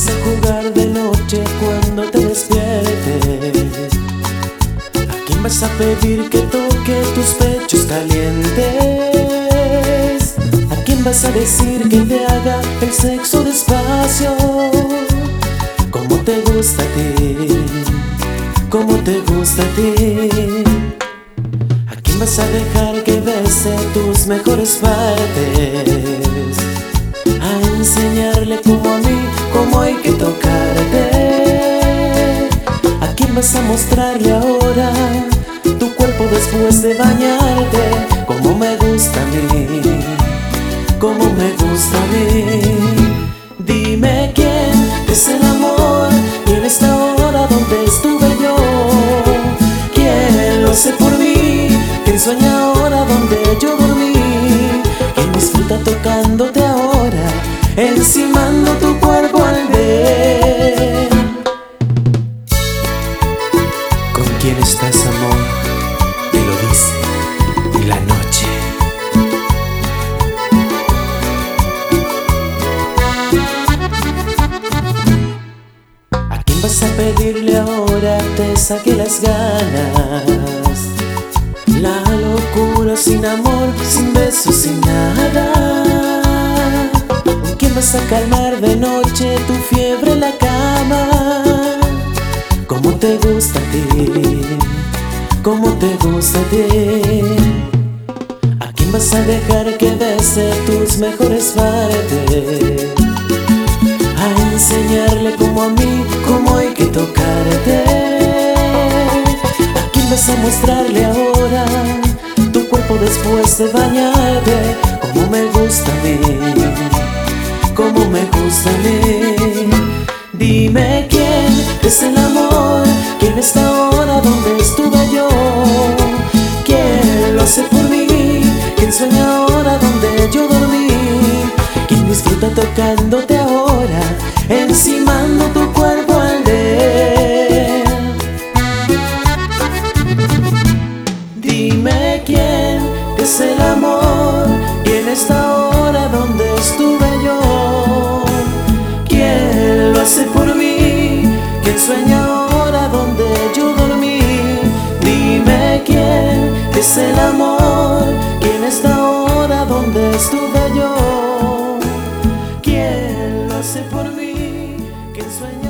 vas a jugar de noche cuando te despiertes? ¿A quién vas a pedir que toque tus pechos calientes? ¿A quién vas a decir que te haga el sexo despacio? ¿Cómo te gusta a ti? ¿Cómo te gusta a ti? ¿A quién vas a dejar que bese tus mejores partes? A enseñarle como a mí, cómo hay que tocarte. ¿A quién vas a mostrarle ahora tu cuerpo después de bañarte? Como me gusta a mí, como me gusta a mí. Dime quién es el amor y en esta hora donde estuve yo. ¿Quién lo hace por mí? ¿Quién sueña ahora donde yo dormí? ¿Quién disfruta tocándote ahora, encimando tu cuerpo al ver? ¿Con quién estás, amor? Te lo dice la noche. ¿A quién vas a pedirle ahora te saque las ganas? La locura sin amor, sin besos, sin nada. ¿Con quién vas a calmar de noche tu fiebre en la cama? ¿Cómo te gusta a ti? ¿Cómo te gusta a ti? ¿A quién vas a dejar que bese tus mejores partes? A enseñarle como a mí, cómo hay que tocarte. ¿A quién vas a mostrarle ahora tu cuerpo después de bañarte? Como me gusta a mí, como me gusta a mí. Dime quién es el amor, quién está ahora donde estuve yo. ¿Quién lo hace por mí? ¿Quién sueña ahora donde yo dormí? ¿Quién disfruta tocándote ahora, encimando tu cuerpo al ver? Dime quién es el amor, quién está ahora donde estuve yo. ¿Quién lo hace por mí? ¿Quién sueña ahora donde yo dormí? Dime quién es el amor, quién está ahora donde estuve yo. ¿Quién lo hace por mí? ¿Quién sueña?